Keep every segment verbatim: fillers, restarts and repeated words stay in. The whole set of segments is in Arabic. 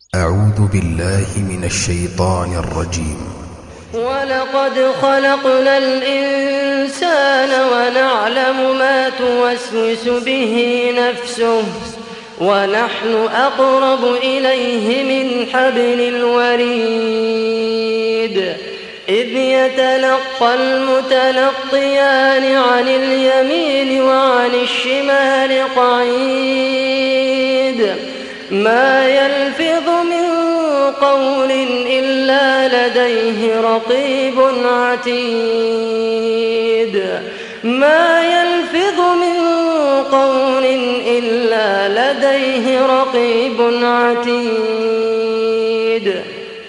أعوذ بالله من الشيطان الرجيم. ولقد خلقنا الإنسان ونعلم ما توسوس به نفسه ونحن أقرب إليه من حبل الوريد إذ يتلقى المتلقيان عن اليمين وعن الشمال قعيد ما يلفظ من قول إلا لديه رقيب عتيد ما يلفظ من قول إلا لديه رقيب عتيد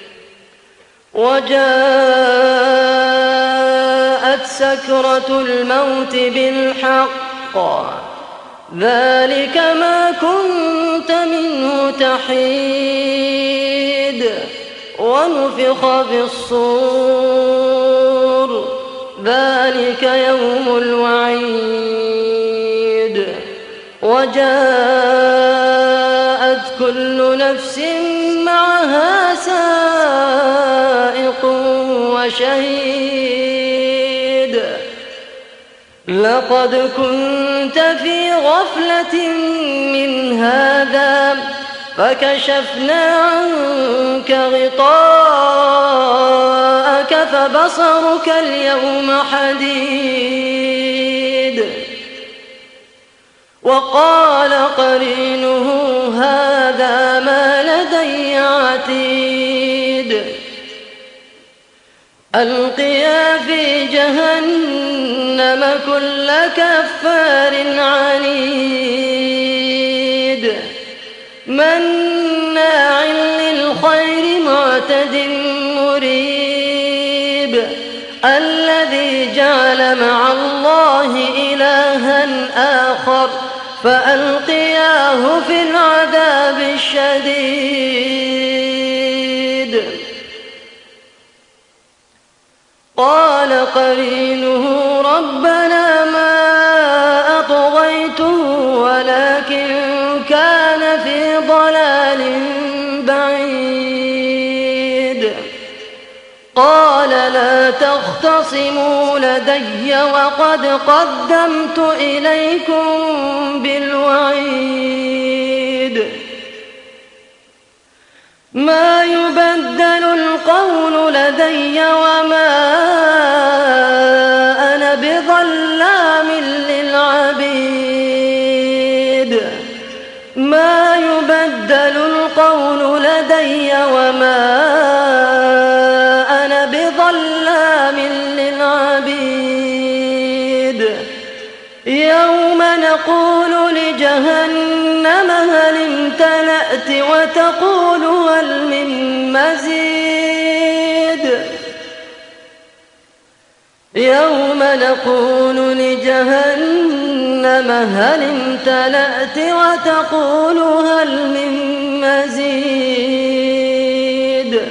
وجاءت سكرة الموت بالحق ذلك ما كنت منه تحيد ونفخ في الصور ذلك يوم الوعيد وجاءت كل نفس معها سائق وشهيد لقد كنت في غفلة من هذا فكشفنا عنك غطاءك فبصرك اليوم حديد وقال قرينه هذا ما لدي عتيد ألقيا في جهنم كل كفار عنيد مناع للخير معتد مريب الذي جعل مع الله إلها آخر فألقياه في العذاب الشديد قال قرينه ربنا ما أطغيته ولكن كان في ضلال بعيد قال لا تختصموا لدي وقد قدمت إليكم بالوعيد ما يبدل القول لدي وما أنا بظلام للعبيد ما يبدل القول لدي وما أنا بظلام للعبيد يوم نقول لجهنم هل امتلأت وتقول هل من مزيد يوم نقول لجهنم هل امتلأت وتقول هل من مزيد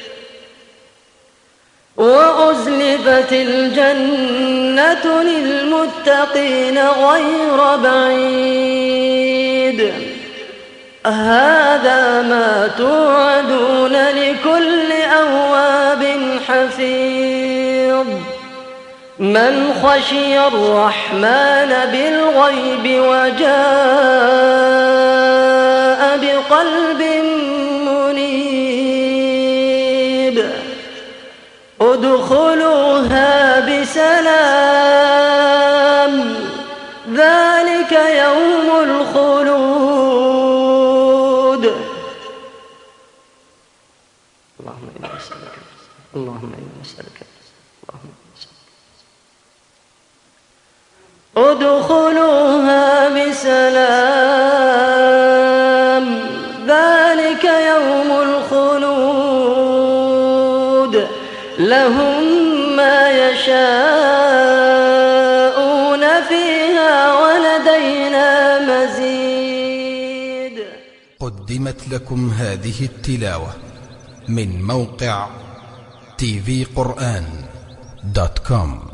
وأزلفت الجنة للمتقين غير بعيد هذا ما توعدون لكل أواب حفيظ من خشي الرحمن بالغيب وجاء بقلب منيب ادخلوها بسلام ذلك يوم الخلود اللهم إنا نسألك اللهم إنا نسألك اللهم ادخلوها بسلام ذلك يوم الخلود لهم ما يشاءون فيها ولدينا مزيد. قدمت لكم هذه التلاوة من موقع تي في قرآن دوت كوم.